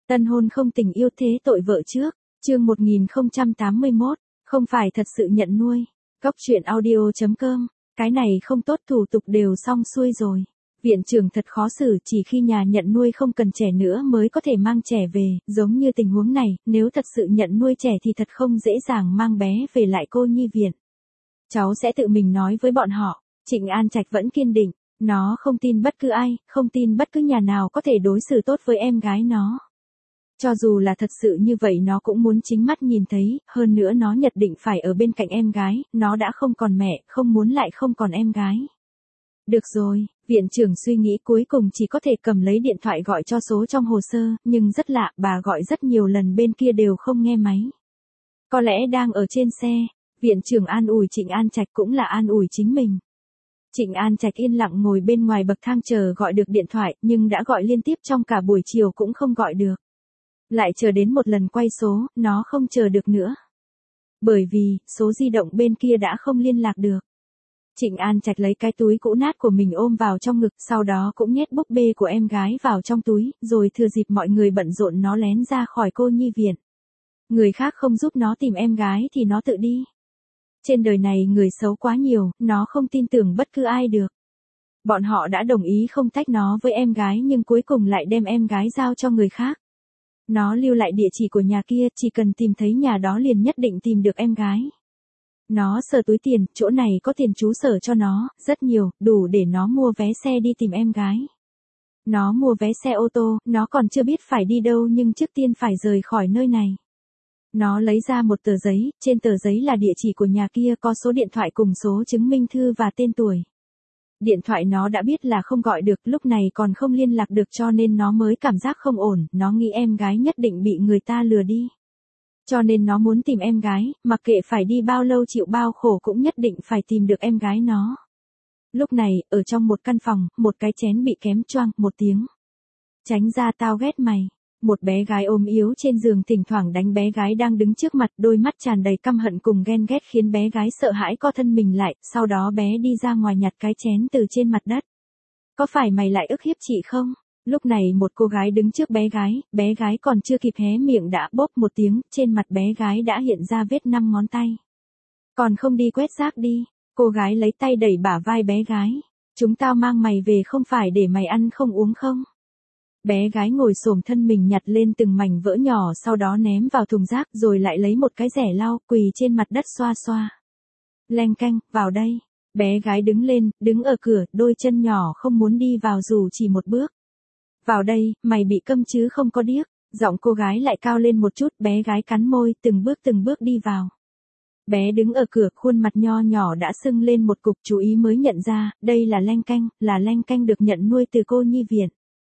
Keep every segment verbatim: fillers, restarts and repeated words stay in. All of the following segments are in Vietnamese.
Tân hôn không tình yêu thế tội vợ trước, chương một nghìn không trăm tám mươi mốt, không phải thật sự nhận nuôi. Góc truyện audio chấm com, cái này không tốt, thủ tục đều xong xuôi rồi. Viện trưởng thật khó xử, chỉ khi nhà nhận nuôi không cần trẻ nữa mới có thể mang trẻ về, giống như tình huống này, nếu thật sự nhận nuôi trẻ thì thật không dễ dàng mang bé về lại cô nhi viện. Cháu sẽ tự mình nói với bọn họ. Trịnh An Trạch vẫn kiên định, nó không tin bất cứ ai, không tin bất cứ nhà nào có thể đối xử tốt với em gái nó. Cho dù là thật sự như vậy nó cũng muốn chính mắt nhìn thấy, hơn nữa nó nhất định phải ở bên cạnh em gái, nó đã không còn mẹ, không muốn lại không còn em gái. Được rồi, viện trưởng suy nghĩ cuối cùng chỉ có thể cầm lấy điện thoại gọi cho số trong hồ sơ, nhưng rất lạ, bà gọi rất nhiều lần bên kia đều không nghe máy. Có lẽ đang ở trên xe, viện trưởng an ủi Trịnh An Trạch cũng là an ủi chính mình. Trịnh An Trạch yên lặng ngồi bên ngoài bậc thang chờ gọi được điện thoại, nhưng đã gọi liên tiếp trong cả buổi chiều cũng không gọi được. Lại chờ đến một lần quay số, nó không chờ được nữa. Bởi vì, số di động bên kia đã không liên lạc được. Trịnh An Trạch lấy cái túi cũ nát của mình ôm vào trong ngực, sau đó cũng nhét búp bê của em gái vào trong túi, rồi thừa dịp mọi người bận rộn nó lén ra khỏi cô nhi viện. Người khác không giúp nó tìm em gái thì nó tự đi. Trên đời này người xấu quá nhiều, nó không tin tưởng bất cứ ai được. Bọn họ đã đồng ý không tách nó với em gái nhưng cuối cùng lại đem em gái giao cho người khác. Nó lưu lại địa chỉ của nhà kia, chỉ cần tìm thấy nhà đó liền nhất định tìm được em gái. Nó sờ túi tiền, chỗ này có tiền trú sở cho nó, rất nhiều, đủ để nó mua vé xe đi tìm em gái. Nó mua vé xe ô tô, nó còn chưa biết phải đi đâu nhưng trước tiên phải rời khỏi nơi này. Nó lấy ra một tờ giấy, trên tờ giấy là địa chỉ của nhà kia, có số điện thoại cùng số chứng minh thư và tên tuổi. Điện thoại nó đã biết là không gọi được, lúc này còn không liên lạc được cho nên nó mới cảm giác không ổn, nó nghĩ em gái nhất định bị người ta lừa đi. Cho nên nó muốn tìm em gái, mặc kệ phải đi bao lâu chịu bao khổ cũng nhất định phải tìm được em gái nó. Lúc này, ở trong một căn phòng, một cái chén bị kém choang, một tiếng. Tránh ra tao ghét mày. Một bé gái ôm yếu trên giường thỉnh thoảng đánh bé gái đang đứng trước mặt, đôi mắt tràn đầy căm hận cùng ghen ghét khiến bé gái sợ hãi co thân mình lại, sau đó bé đi ra ngoài nhặt cái chén từ trên mặt đất. Có phải mày lại ức hiếp chị không? Lúc này một cô gái đứng trước bé gái, bé gái còn chưa kịp hé miệng đã bốp một tiếng, trên mặt bé gái đã hiện ra vết năm ngón tay. Còn không đi quét rác đi, cô gái lấy tay đẩy bả vai bé gái. Chúng tao mang mày về không phải để mày ăn không uống không? Bé gái ngồi xổm thân mình nhặt lên từng mảnh vỡ nhỏ sau đó ném vào thùng rác rồi lại lấy một cái rẻ lau quỳ trên mặt đất xoa xoa. Leng keng, vào đây. Bé gái đứng lên, đứng ở cửa, đôi chân nhỏ không muốn đi vào dù chỉ một bước. Vào đây, mày bị câm chứ không có điếc. Giọng cô gái lại cao lên một chút, bé gái cắn môi, từng bước từng bước đi vào. Bé đứng ở cửa, khuôn mặt nho nhỏ đã sưng lên một cục, chú ý mới nhận ra, đây là Leng keng, là Leng keng được nhận nuôi từ cô nhi viện.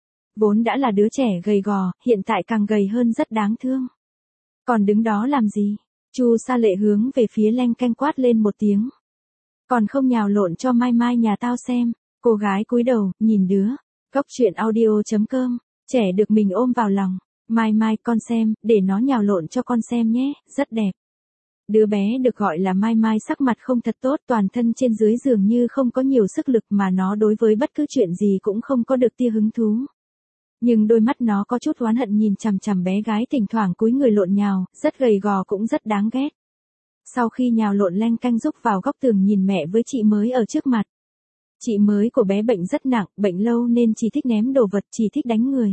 Vốn đã là đứa trẻ gầy gò, hiện tại càng gầy hơn rất đáng thương. Còn đứng đó làm gì? Chu Sa Lệ hướng về phía Leng keng quát lên một tiếng. Còn không nhào lộn cho Mai Mai nhà tao xem. Cô gái cúi đầu, nhìn đứa. Góc truyện audio chấm com, trẻ được mình ôm vào lòng. Mai Mai, con xem, để nó nhào lộn cho con xem nhé, rất đẹp. Đứa bé được gọi là Mai Mai sắc mặt không thật tốt, toàn thân trên dưới dường như không có nhiều sức lực mà nó đối với bất cứ chuyện gì cũng không có được tia hứng thú. Nhưng đôi mắt nó có chút oán hận nhìn chằm chằm bé gái thỉnh thoảng cúi người lộn nhào, rất gầy gò cũng rất đáng ghét. Sau khi nhào lộn Leng keng rúc vào góc tường nhìn mẹ với chị mới ở trước mặt. Chị mới của bé bệnh rất nặng, bệnh lâu nên chỉ thích ném đồ vật, chỉ thích đánh người.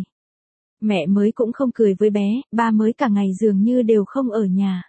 Mẹ mới cũng không cười với bé, ba mới cả ngày dường như đều không ở nhà.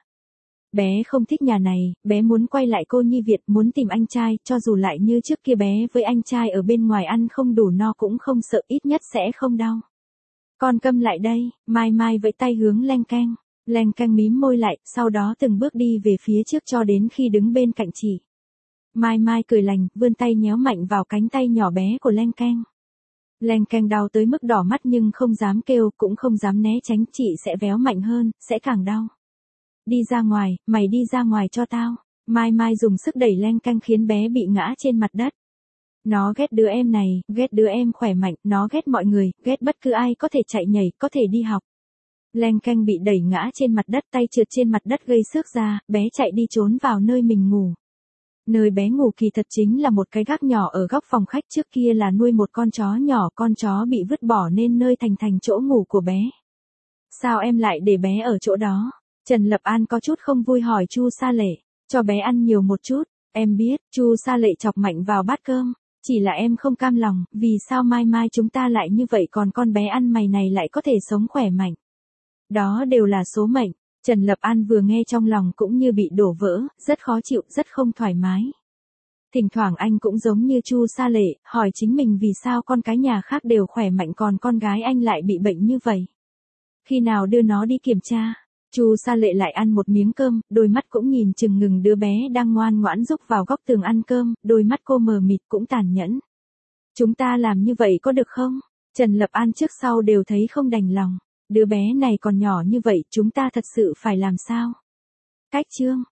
Bé không thích nhà này, bé muốn quay lại cô nhi viện, muốn tìm anh trai, cho dù lại như trước kia bé với anh trai ở bên ngoài ăn không đủ no cũng không sợ, ít nhất sẽ không đau. Con câm lại đây, Mai Mai vẫy tay hướng Leng keng. Leng keng mím môi lại, sau đó từng bước đi về phía trước cho đến khi đứng bên cạnh chị. Mai Mai cười lành, vươn tay nhéo mạnh vào cánh tay nhỏ bé của Leng keng. Leng keng đau tới mức đỏ mắt nhưng không dám kêu, cũng không dám né tránh, chị sẽ véo mạnh hơn, sẽ càng đau. Đi ra ngoài, mày đi ra ngoài cho tao. Mai Mai dùng sức đẩy Leng keng khiến bé bị ngã trên mặt đất. Nó ghét đứa em này, ghét đứa em khỏe mạnh, nó ghét mọi người, ghét bất cứ ai có thể chạy nhảy, có thể đi học. Leng keng bị đẩy ngã trên mặt đất, tay trượt trên mặt đất gây xước ra, bé chạy đi trốn vào nơi mình ngủ. Nơi bé ngủ kỳ thật chính là một cái gác nhỏ ở góc phòng khách, trước kia là nuôi một con chó nhỏ, con chó bị vứt bỏ nên nơi thành thành chỗ ngủ của bé. Sao em lại để bé ở chỗ đó? Trần Lập An có chút không vui hỏi Chu Sa Lệ, cho bé ăn nhiều một chút, em biết, Chu Sa Lệ chọc mạnh vào bát cơm, chỉ là em không cam lòng, vì sao mai mai chúng ta lại như vậy còn con bé ăn mày này lại có thể sống khỏe mạnh. Đó đều là số mệnh, Trần Lập An vừa nghe trong lòng cũng như bị đổ vỡ, rất khó chịu, rất không thoải mái. Thỉnh thoảng anh cũng giống như Chu Sa Lệ, hỏi chính mình vì sao con cái nhà khác đều khỏe mạnh còn con gái anh lại bị bệnh như vậy. Khi nào đưa nó đi kiểm tra? Chu Sa Lệ lại ăn một miếng cơm, đôi mắt cũng nhìn chừng ngừng đứa bé đang ngoan ngoãn rúc vào góc tường ăn cơm, đôi mắt cô mờ mịt cũng tàn nhẫn. Chúng ta làm như vậy có được không? Trần Lập An trước sau đều thấy không đành lòng. Đứa bé này còn nhỏ như vậy, chúng ta thật sự phải làm sao? Cách chương